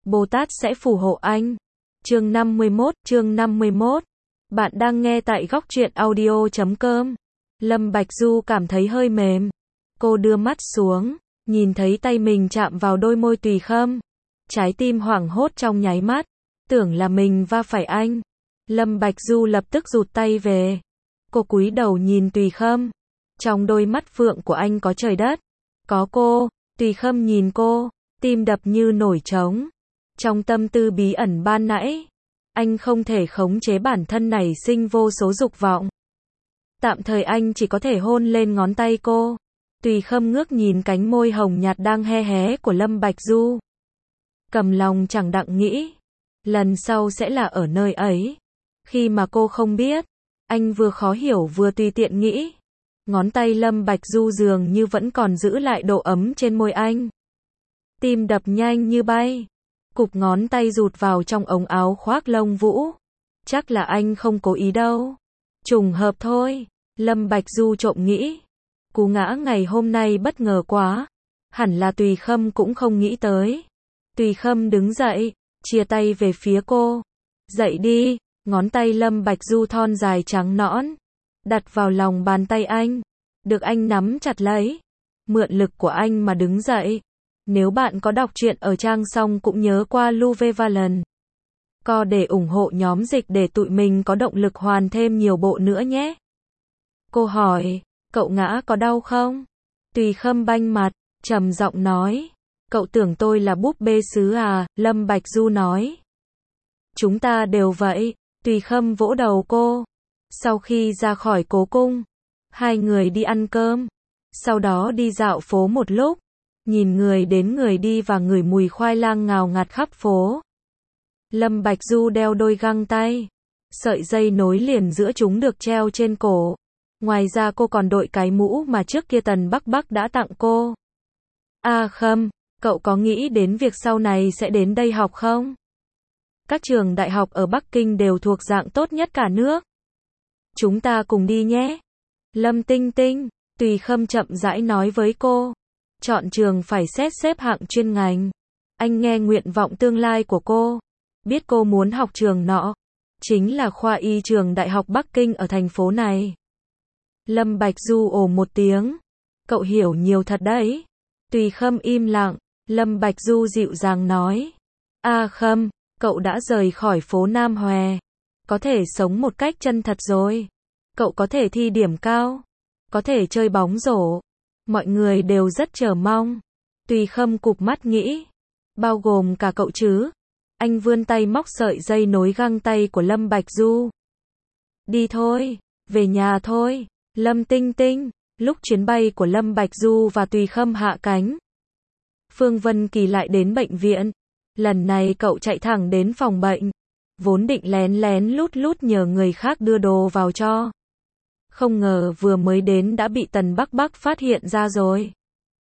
Bồ Tát sẽ phù hộ anh. Chương 51. Bạn đang nghe tại góc truyện audio.com. Lâm Bạch Du cảm thấy hơi mềm. Cô đưa mắt xuống, nhìn thấy tay mình chạm vào đôi môi Tùy Khâm. Trái tim hoảng hốt trong nháy mắt, tưởng là mình va phải anh. Lâm Bạch Du lập tức rụt tay về. Cô cúi đầu nhìn Tùy Khâm. Trong đôi mắt phượng của anh có trời đất, có cô. Tùy Khâm nhìn cô, tim đập như nổi trống. Trong tâm tư bí ẩn ban nãy, anh không thể khống chế bản thân nảy sinh vô số dục vọng. Tạm thời anh chỉ có thể hôn lên ngón tay cô. Tùy Khâm ngước nhìn cánh môi hồng nhạt đang he hé của Lâm Bạch Du. Cầm lòng chẳng đặng nghĩ, lần sau sẽ là ở nơi ấy. Khi mà cô không biết, anh vừa khó hiểu vừa tùy tiện nghĩ. Ngón tay Lâm Bạch Du dường như vẫn còn giữ lại độ ấm trên môi anh. Tim đập nhanh như bay. Cụp ngón tay rụt vào trong ống áo khoác lông vũ. Chắc là anh không cố ý đâu. Trùng hợp thôi. Lâm Bạch Du trộm nghĩ. Cú ngã ngày hôm nay bất ngờ quá. Hẳn là Tùy Khâm cũng không nghĩ tới. Tùy Khâm đứng dậy, chia tay về phía cô. Dậy đi. Ngón tay Lâm Bạch Du thon dài trắng nõn, đặt vào lòng bàn tay anh. Được anh nắm chặt lấy. Mượn lực của anh mà đứng dậy. Nếu bạn có đọc truyện ở trang xong cũng nhớ qua Luvevalent Co để ủng hộ nhóm dịch để tụi mình có động lực hoàn thêm nhiều bộ nữa nhé. Cô hỏi, cậu ngã có đau không? Tùy Khâm banh mặt, trầm giọng nói. Cậu tưởng tôi là búp bê sứ à? Lâm Bạch Du nói. Chúng ta đều vậy. Tùy Khâm vỗ đầu cô. Sau khi ra khỏi cố cung, hai người đi ăn cơm. Sau đó đi dạo phố một lúc. Nhìn người đến người đi và ngửi mùi khoai lang ngào ngạt khắp phố. Lâm Bạch Du đeo đôi găng tay. Sợi dây nối liền giữa chúng được treo trên cổ. Ngoài ra cô còn đội cái mũ mà trước kia Tần Bắc Bắc đã tặng cô. Khâm, cậu có nghĩ đến việc sau này sẽ đến đây học không? Các trường đại học ở Bắc Kinh đều thuộc dạng tốt nhất cả nước. Chúng ta cùng đi nhé. Lâm Tinh Tinh, Tùy Khâm chậm rãi nói với cô. Chọn trường phải xét xếp hạng chuyên ngành. Anh nghe nguyện vọng tương lai của cô. Biết cô muốn học trường nọ. Chính là khoa y trường Đại học Bắc Kinh ở thành phố này. Lâm Bạch Du ồ một tiếng. Cậu hiểu nhiều thật đấy. Tùy Khâm im lặng. Lâm Bạch Du dịu dàng nói. Khâm, cậu đã rời khỏi phố Nam Hòe. Có thể sống một cách chân thật rồi. Cậu có thể thi điểm cao. Có thể chơi bóng rổ. Mọi người đều rất chờ mong. Tùy Khâm cụp mắt nghĩ. Bao gồm cả cậu chứ. Anh vươn tay móc sợi dây nối găng tay của Lâm Bạch Du. Đi thôi. Về nhà thôi. Lâm Tinh Tinh. Lúc chuyến bay của Lâm Bạch Du và Tùy Khâm hạ cánh, Phương Vân Kỳ lại đến bệnh viện. Lần này cậu chạy thẳng đến phòng bệnh. Vốn định lén lén lút lút nhờ người khác đưa đồ vào cho. Không ngờ vừa mới đến đã bị Tần Bắc Bắc phát hiện ra rồi.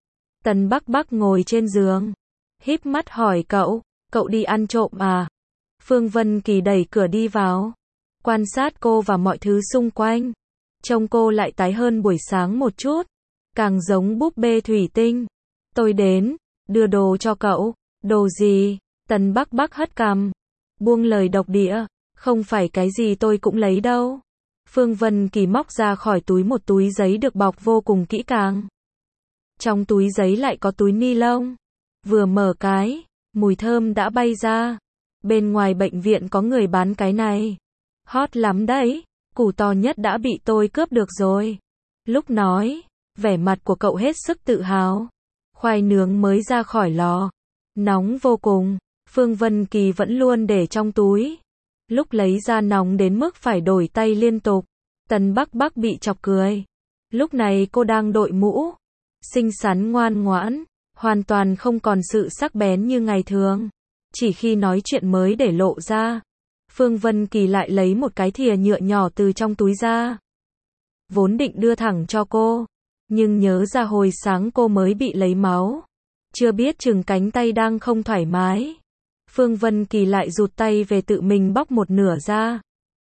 Tần Bắc Bắc ngồi trên giường, híp mắt hỏi cậu đi ăn trộm à? Phương Vân Kỳ đẩy cửa đi vào, quan sát cô và mọi thứ xung quanh. Trông cô lại tái hơn buổi sáng một chút, càng giống búp bê thủy tinh. Tôi đến, đưa đồ cho cậu. Đồ gì? Tần Bắc Bắc hất cằm, buông lời độc địa. Không phải cái gì tôi cũng lấy đâu. Phương Vân Kỳ móc ra khỏi túi một túi giấy được bọc vô cùng kỹ càng. Trong túi giấy lại có túi ni lông. Vừa mở cái, mùi thơm đã bay ra. Bên ngoài bệnh viện có người bán cái này. Hot lắm đấy, củ to nhất đã bị tôi cướp được rồi. Lúc nói, vẻ mặt của cậu hết sức tự hào. Khoai nướng mới ra khỏi lò. Nóng vô cùng. Phương Vân Kỳ vẫn luôn để trong túi. Lúc lấy ra nóng đến mức phải đổi tay liên tục. Tần Bắc Bắc bị chọc cười. Lúc này cô đang đội mũ. Xinh xắn ngoan ngoãn. Hoàn toàn không còn sự sắc bén như ngày thường. Chỉ khi nói chuyện mới để lộ ra. Phương Vân Kỳ lại lấy một cái thìa nhựa nhỏ từ trong túi ra. Vốn định đưa thẳng cho cô. Nhưng nhớ ra hồi sáng cô mới bị lấy máu. Chưa biết chừng cánh tay đang không thoải mái. Phương Vân Kỳ lại rụt tay về tự mình bóc một nửa ra.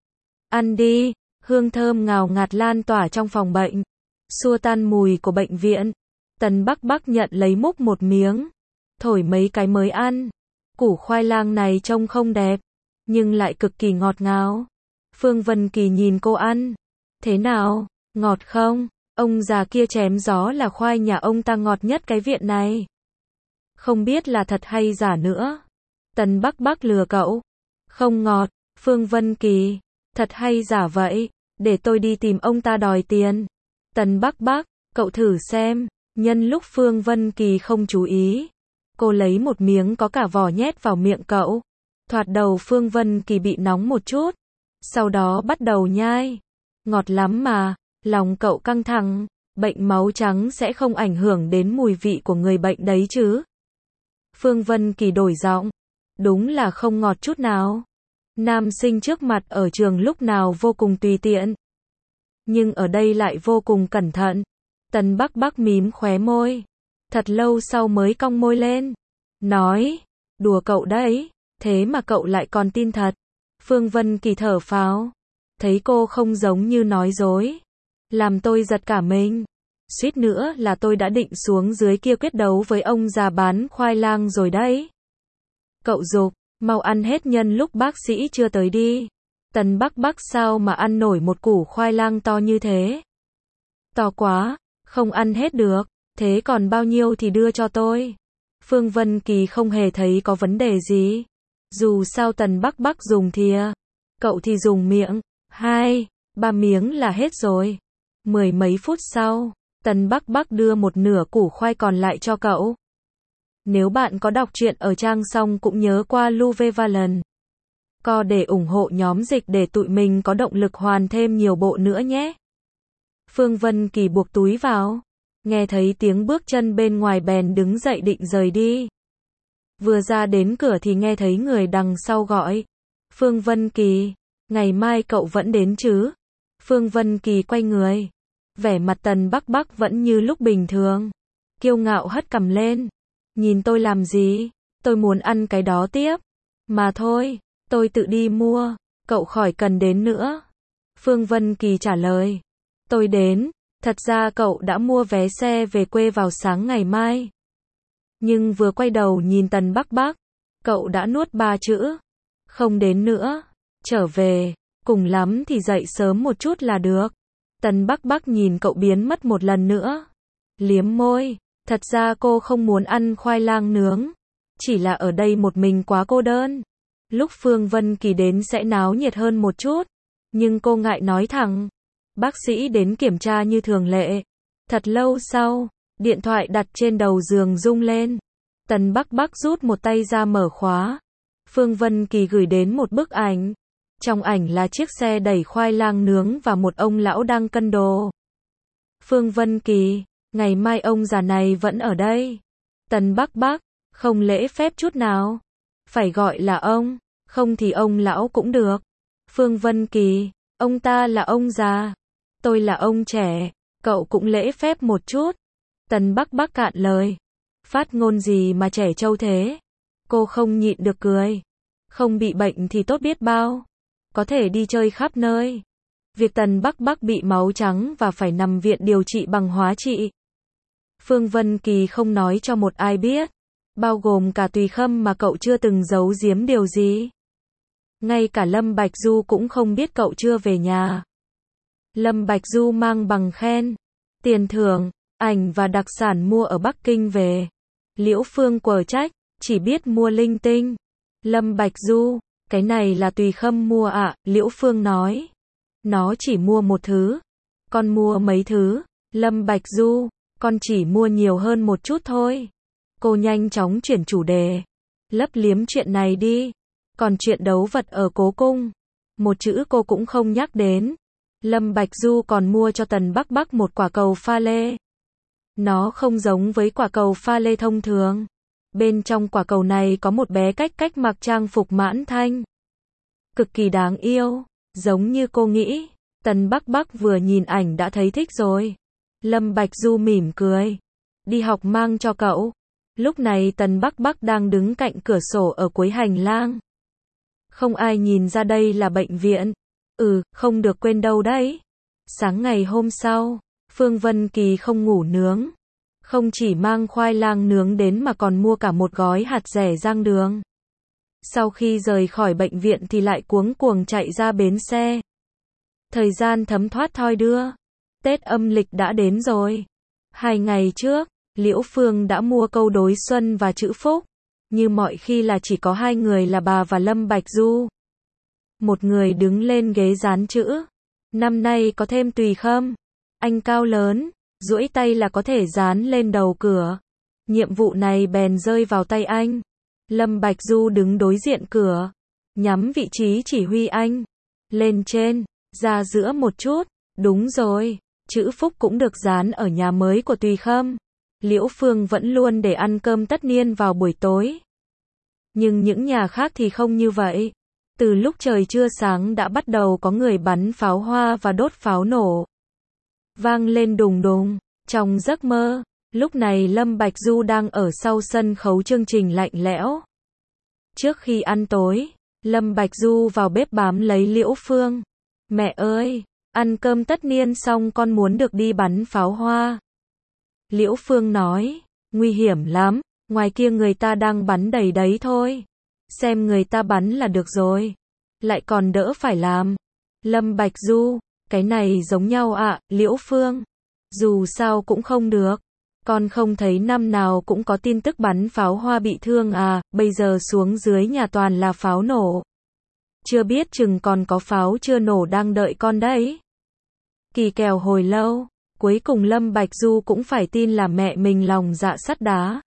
Ăn đi. Hương thơm ngào ngạt lan tỏa trong phòng bệnh. Xua tan mùi của bệnh viện. Tần Bắc Bắc nhận lấy múc một miếng. Thổi mấy cái mới ăn. Củ khoai lang này trông không đẹp, nhưng lại cực kỳ ngọt ngào. Phương Vân Kỳ nhìn cô ăn. Thế nào, ngọt không? Ông già kia chém gió là khoai nhà ông ta ngọt nhất cái viện này. Không biết là thật hay giả nữa. Tần Bắc Bắc lừa cậu. Không ngọt. Phương Vân Kỳ. Thật hay giả vậy? Để tôi đi tìm ông ta đòi tiền. Tần Bắc Bắc, cậu thử xem. Nhân lúc Phương Vân Kỳ không chú ý, cô lấy một miếng có cả vỏ nhét vào miệng cậu. Thoạt đầu Phương Vân Kỳ bị nóng một chút, sau đó bắt đầu nhai. Ngọt lắm mà, lòng cậu căng thẳng, bệnh máu trắng sẽ không ảnh hưởng đến mùi vị của người bệnh đấy chứ. Phương Vân Kỳ đổi giọng, đúng là không ngọt chút nào. Nam sinh trước mặt ở trường lúc nào vô cùng tùy tiện, nhưng ở đây lại vô cùng cẩn thận. Tần Bắc Bắc mím khóe môi, thật lâu sau mới cong môi lên, nói, đùa cậu đấy, thế mà cậu lại còn tin thật. Phương Vân Kỳ thở phào, thấy cô không giống như nói dối, làm tôi giật cả mình. Suýt nữa là tôi đã định xuống dưới kia quyết đấu với ông già bán khoai lang rồi đấy. Cậu giục, mau ăn hết nhân lúc bác sĩ chưa tới đi. Tần Bắc Bắc sao mà ăn nổi một củ khoai lang to như thế? To quá, không ăn hết được, thế còn bao nhiêu thì đưa cho tôi. Phương Vân Kỳ không hề thấy có vấn đề gì. Dù sao Tần Bắc Bắc dùng thìa, cậu thì dùng miệng, 2, 3 miếng là hết rồi. Mười mấy phút sau, Tần Bắc Bắc đưa một nửa củ khoai còn lại cho cậu. Nếu bạn có đọc truyện ở trang xong cũng nhớ qua Luvevalent Co để ủng hộ nhóm dịch để tụi mình có động lực hoàn thêm nhiều bộ nữa nhé. Phương Vân Kỳ buộc túi vào, nghe thấy tiếng bước chân bên ngoài bèn đứng dậy định rời đi. Vừa ra đến cửa thì nghe thấy người đằng sau gọi, Phương Vân Kỳ, ngày mai cậu vẫn đến chứ? Phương Vân Kỳ quay người, vẻ mặt Tần Bắc Bắc vẫn như lúc bình thường, kiêu ngạo hất cằm lên, nhìn tôi làm gì, tôi muốn ăn cái đó tiếp, mà thôi, tôi tự đi mua, cậu khỏi cần đến nữa. Phương Vân Kỳ trả lời, tôi đến, thật ra cậu đã mua vé xe về quê vào sáng ngày mai. Nhưng vừa quay đầu nhìn Tần Bắc Bắc, cậu đã nuốt 3 chữ, không đến nữa, trở về, cùng lắm thì dậy sớm một chút là được. Tần Bắc Bắc nhìn cậu biến mất một lần nữa, liếm môi, thật ra cô không muốn ăn khoai lang nướng, chỉ là ở đây một mình quá cô đơn. Lúc Phương Vân Kỳ đến sẽ náo nhiệt hơn một chút, nhưng cô ngại nói thẳng. Bác sĩ đến kiểm tra như thường lệ. Thật lâu sau, điện thoại đặt trên đầu giường rung lên. Tần Bắc Bắc rút một tay ra mở khóa. Phương Vân Kỳ gửi đến một bức ảnh. Trong ảnh là chiếc xe đẩy khoai lang nướng và một ông lão đang cân đồ. Phương Vân Kỳ, ngày mai ông già này vẫn ở đây. Tần Bắc Bắc, không lễ phép chút nào. Phải gọi là ông, không thì ông lão cũng được. Phương Vân Kỳ, ông ta là ông già, tôi là ông trẻ, cậu cũng lễ phép một chút. Tần Bắc Bắc cạn lời. Phát ngôn gì mà trẻ trâu thế? Cô không nhịn được cười. Không bị bệnh thì tốt biết bao. Có thể đi chơi khắp nơi. Việc Tần Bắc Bắc bị máu trắng và phải nằm viện điều trị bằng hóa trị, Phương Vân Kỳ không nói cho một ai biết. Bao gồm cả Tùy Khâm mà cậu chưa từng giấu giếm điều gì. Ngay cả Lâm Bạch Du cũng không biết cậu chưa về nhà. Lâm Bạch Du mang bằng khen, tiền thưởng, ảnh và đặc sản mua ở Bắc Kinh về. Liễu Phương quở trách, chỉ biết mua linh tinh. Lâm Bạch Du, cái này là Tùy Khâm mua ạ, Liễu Phương nói. Nó chỉ mua một thứ. Con mua mấy thứ? Lâm Bạch Du, con chỉ mua nhiều hơn một chút thôi. Cô nhanh chóng chuyển chủ đề. Lấp liếm chuyện này đi. Còn chuyện đấu vật ở Cố Cung, một chữ cô cũng không nhắc đến. Lâm Bạch Du còn mua cho Tần Bắc Bắc một quả cầu pha lê. Nó không giống với quả cầu pha lê thông thường. Bên trong quả cầu này có một bé cách mặc trang phục mãn thanh. Cực kỳ đáng yêu, giống như cô nghĩ. Tần Bắc Bắc vừa nhìn ảnh đã thấy thích rồi. Lâm Bạch Du mỉm cười. Đi học mang cho cậu. Lúc này Tần Bắc Bắc đang đứng cạnh cửa sổ ở cuối hành lang. Không ai nhìn ra đây là bệnh viện. Không được quên đâu đấy. Sáng ngày hôm sau, Phương Vân Kỳ không ngủ nướng. Không chỉ mang khoai lang nướng đến mà còn mua cả một gói hạt dẻ rang đường. Sau khi rời khỏi bệnh viện thì lại cuống cuồng chạy ra bến xe. Thời gian thấm thoát thoi đưa. Tết âm lịch đã đến rồi. 2 ngày trước, Liễu Phương đã mua câu đối xuân và chữ phúc. Như mọi khi là chỉ có 2 người là bà và Lâm Bạch Du. Một người đứng lên ghế dán chữ. Năm nay có thêm Tùy Khâm. Anh cao lớn, duỗi tay là có thể dán lên đầu cửa. Nhiệm vụ này bèn rơi vào tay anh. Lâm Bạch Du đứng đối diện cửa, nhắm vị trí chỉ huy anh. Lên trên, ra giữa một chút. Đúng rồi, chữ phúc cũng được dán ở nhà mới của Tùy Khâm. Liễu Phương vẫn luôn để ăn cơm tất niên vào buổi tối. Nhưng những nhà khác thì không như vậy. Từ lúc trời chưa sáng đã bắt đầu có người bắn pháo hoa và đốt pháo nổ. Vang lên đùng đùng. Trong giấc mơ, lúc này Lâm Bạch Du đang ở sau sân khấu chương trình lạnh lẽo. Trước khi ăn tối, Lâm Bạch Du vào bếp bám lấy Liễu Phương. Mẹ ơi, ăn cơm tất niên xong con muốn được đi bắn pháo hoa. Liễu Phương nói, nguy hiểm lắm, ngoài kia người ta đang bắn đầy đấy thôi. Xem người ta bắn là được rồi. Lại còn đỡ phải làm. Lâm Bạch Du, cái này giống nhau ạ, Liễu Phương. Dù sao cũng không được. Con không thấy năm nào cũng có tin tức bắn pháo hoa bị thương à, bây giờ xuống dưới nhà toàn là pháo nổ. Chưa biết chừng còn có pháo chưa nổ đang đợi con đấy. Kỳ kèo hồi lâu, cuối cùng Lâm Bạch Du cũng phải tin là mẹ mình lòng dạ sắt đá.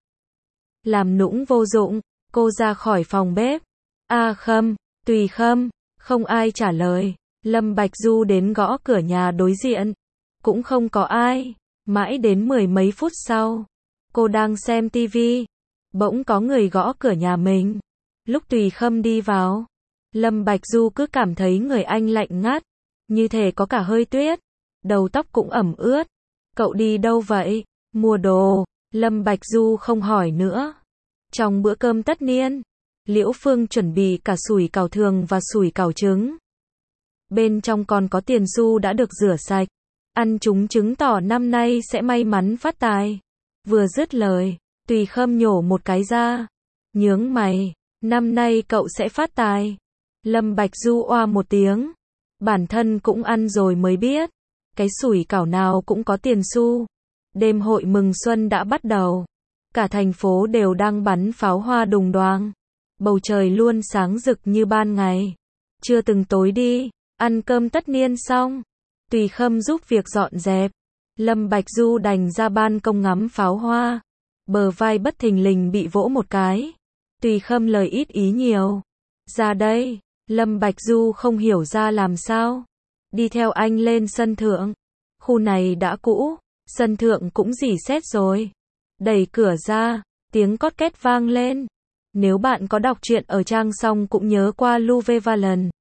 Làm nũng vô dụng, cô ra khỏi phòng bếp. A Khâm, Tùy Khâm, không ai trả lời. Lâm Bạch Du đến gõ cửa nhà đối diện. Cũng không có ai. Mãi đến 10 mấy phút sau, cô đang xem tivi. Bỗng có người gõ cửa nhà mình. Lúc Tùy Khâm đi vào, Lâm Bạch Du cứ cảm thấy người anh lạnh ngắt. Như thể có cả hơi tuyết. Đầu tóc cũng ẩm ướt. Cậu đi đâu vậy? Mua đồ. Lâm Bạch Du không hỏi nữa. Trong bữa cơm tất niên, Liễu Phương chuẩn bị cả sủi cảo thường và sủi cảo trứng. Bên trong còn có tiền xu đã được rửa sạch. Ăn chúng chứng tỏ năm nay sẽ may mắn phát tài. Vừa dứt lời, Tùy Khâm nhổ một cái ra. Nhướng mày, năm nay cậu sẽ phát tài. Lâm Bạch Du oa một tiếng. Bản thân cũng ăn rồi mới biết. Cái sủi cảo nào cũng có tiền xu. Đêm hội mừng xuân đã bắt đầu. Cả thành phố đều đang bắn pháo hoa đùng đoàng. Bầu trời luôn sáng rực như ban ngày. Chưa từng tối đi. Ăn cơm tất niên xong, Tùy Khâm giúp việc dọn dẹp. Lâm Bạch Du đành ra ban công ngắm pháo hoa. Bờ vai bất thình lình bị vỗ một cái. Tùy Khâm lời ít ý nhiều. Ra đây. Lâm Bạch Du không hiểu ra làm sao. Đi theo anh lên sân thượng. Khu này đã cũ. Sân thượng cũng rỉ sét rồi. Đẩy cửa ra. Tiếng cót két vang lên. Nếu bạn có đọc truyện ở trang xong cũng nhớ qua Luvevalan.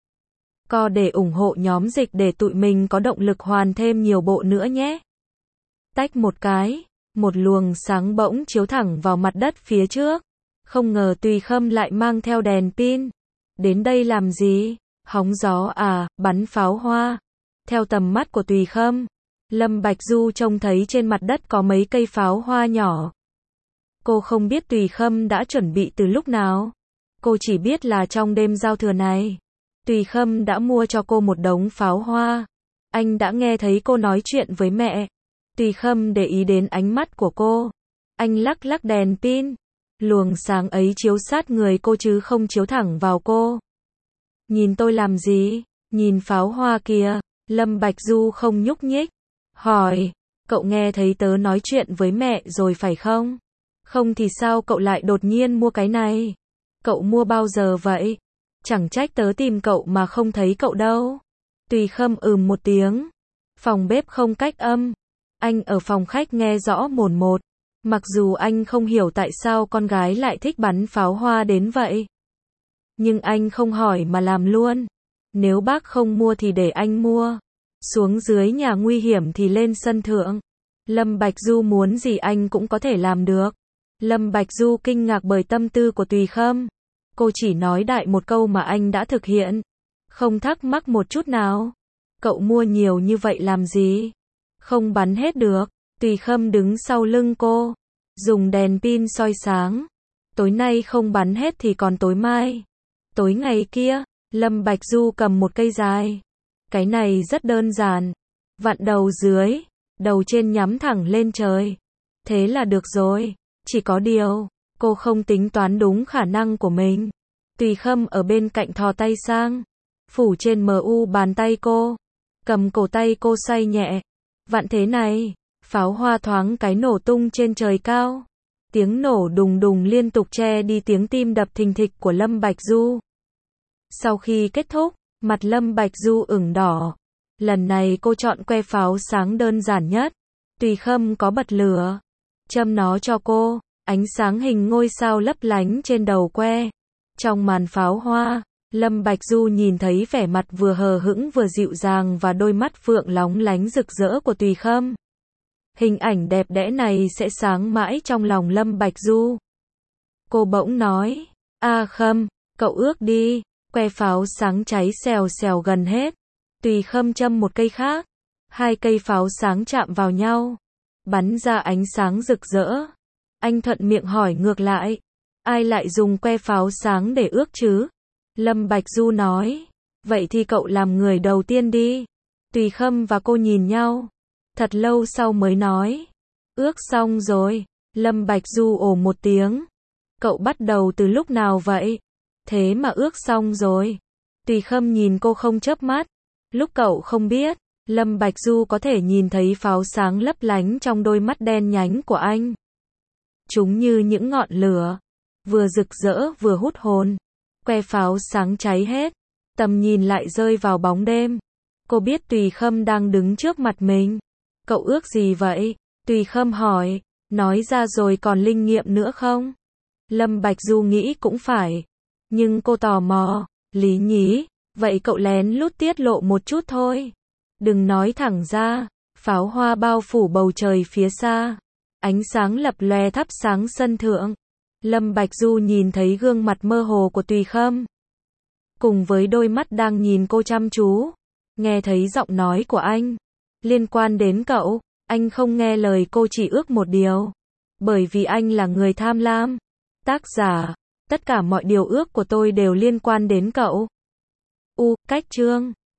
Co để ủng hộ nhóm dịch để tụi mình có động lực hoàn thêm nhiều bộ nữa nhé. Tách một cái, một luồng sáng bỗng chiếu thẳng vào mặt đất phía trước. Không ngờ Tùy Khâm lại mang theo đèn pin. Đến đây làm gì? Hóng gió à, bắn pháo hoa. Theo tầm mắt của Tùy Khâm, Lâm Bạch Du trông thấy trên mặt đất có mấy cây pháo hoa nhỏ. Cô không biết Tùy Khâm đã chuẩn bị từ lúc nào. Cô chỉ biết là trong đêm giao thừa này, Tùy Khâm đã mua cho cô một đống pháo hoa. Anh đã nghe thấy cô nói chuyện với mẹ. Tùy Khâm để ý đến ánh mắt của cô. Anh lắc lắc đèn pin. Luồng sáng ấy chiếu sát người cô chứ không chiếu thẳng vào cô. Nhìn tôi làm gì? Nhìn pháo hoa kìa. Lâm Bạch Du không nhúc nhích. Hỏi, cậu nghe thấy tớ nói chuyện với mẹ rồi phải không? Không thì sao cậu lại đột nhiên mua cái này? Cậu mua bao giờ vậy? Chẳng trách tớ tìm cậu mà không thấy cậu đâu. Tùy Khâm một tiếng. Phòng bếp không cách âm. Anh ở phòng khách nghe rõ mồn một. Mặc dù anh không hiểu tại sao con gái lại thích bắn pháo hoa đến vậy. Nhưng anh không hỏi mà làm luôn. Nếu bác không mua thì để anh mua. Xuống dưới nhà nguy hiểm thì lên sân thượng. Lâm Bạch Du muốn gì anh cũng có thể làm được. Lâm Bạch Du kinh ngạc bởi tâm tư của Tùy Khâm. Cô chỉ nói đại một câu mà anh đã thực hiện. Không thắc mắc một chút nào. Cậu mua nhiều như vậy làm gì? Không bắn hết được. Tùy Khâm đứng sau lưng cô. Dùng đèn pin soi sáng. Tối nay không bắn hết thì còn tối mai. Tối ngày kia, Lâm Bạch Du cầm một cây dài. Cái này rất đơn giản. Vặn đầu dưới, đầu trên nhắm thẳng lên trời. Thế là được rồi. Chỉ có điều, cô không tính toán đúng khả năng của mình. Tùy Khâm ở bên cạnh thò tay sang, phủ trên mu bàn tay cô, cầm cổ tay cô xoay nhẹ. Vặn thế này, pháo hoa thoáng cái nổ tung trên trời cao. Tiếng nổ đùng đùng liên tục che đi tiếng tim đập thình thịch của Lâm Bạch Du. Sau khi kết thúc, mặt Lâm Bạch Du ửng đỏ. Lần này cô chọn que pháo sáng đơn giản nhất. Tùy Khâm có bật lửa, châm nó cho cô, ánh sáng hình ngôi sao lấp lánh trên đầu que. Trong màn pháo hoa, Lâm Bạch Du nhìn thấy vẻ mặt vừa hờ hững vừa dịu dàng và đôi mắt phượng lóng lánh rực rỡ của Tùy Khâm. Hình ảnh đẹp đẽ này sẽ sáng mãi trong lòng Lâm Bạch Du. Cô bỗng nói, A Khâm, cậu ước đi. Que pháo sáng cháy xèo xèo gần hết. Tùy Khâm châm một cây khác. Hai cây pháo sáng chạm vào nhau, bắn ra ánh sáng rực rỡ. Anh thuận miệng hỏi ngược lại, ai lại dùng que pháo sáng để ước chứ? Lâm Bạch Du nói, vậy thì cậu làm người đầu tiên đi. Tùy Khâm và cô nhìn nhau, thật lâu sau mới nói, ước xong rồi. Lâm Bạch Du ồ một tiếng, cậu bắt đầu từ lúc nào vậy? Thế mà ước xong rồi. Tùy Khâm nhìn cô không chớp mắt, lúc cậu không biết, Lâm Bạch Du có thể nhìn thấy pháo sáng lấp lánh trong đôi mắt đen nhánh của anh. Chúng như những ngọn lửa, vừa rực rỡ vừa hút hồn. Que pháo sáng cháy hết, tầm nhìn lại rơi vào bóng đêm. Cô biết Tùy Khâm đang đứng trước mặt mình. Cậu ước gì vậy? Tùy Khâm hỏi, nói ra rồi còn linh nghiệm nữa không? Lâm Bạch Du nghĩ cũng phải. Nhưng cô tò mò, lý nhí, vậy cậu lén lút tiết lộ một chút thôi. Đừng nói thẳng ra. Pháo hoa bao phủ bầu trời phía xa. Ánh sáng lập lòe thắp sáng sân thượng. Lâm Bạch Du nhìn thấy gương mặt mơ hồ của Tùy Khâm, cùng với đôi mắt đang nhìn cô chăm chú. Nghe thấy giọng nói của anh liên quan đến cậu. Anh không nghe lời cô, chỉ ước một điều. Bởi vì anh là người tham lam. Tác giả, tất cả mọi điều ước của tôi đều liên quan đến cậu. Cách chương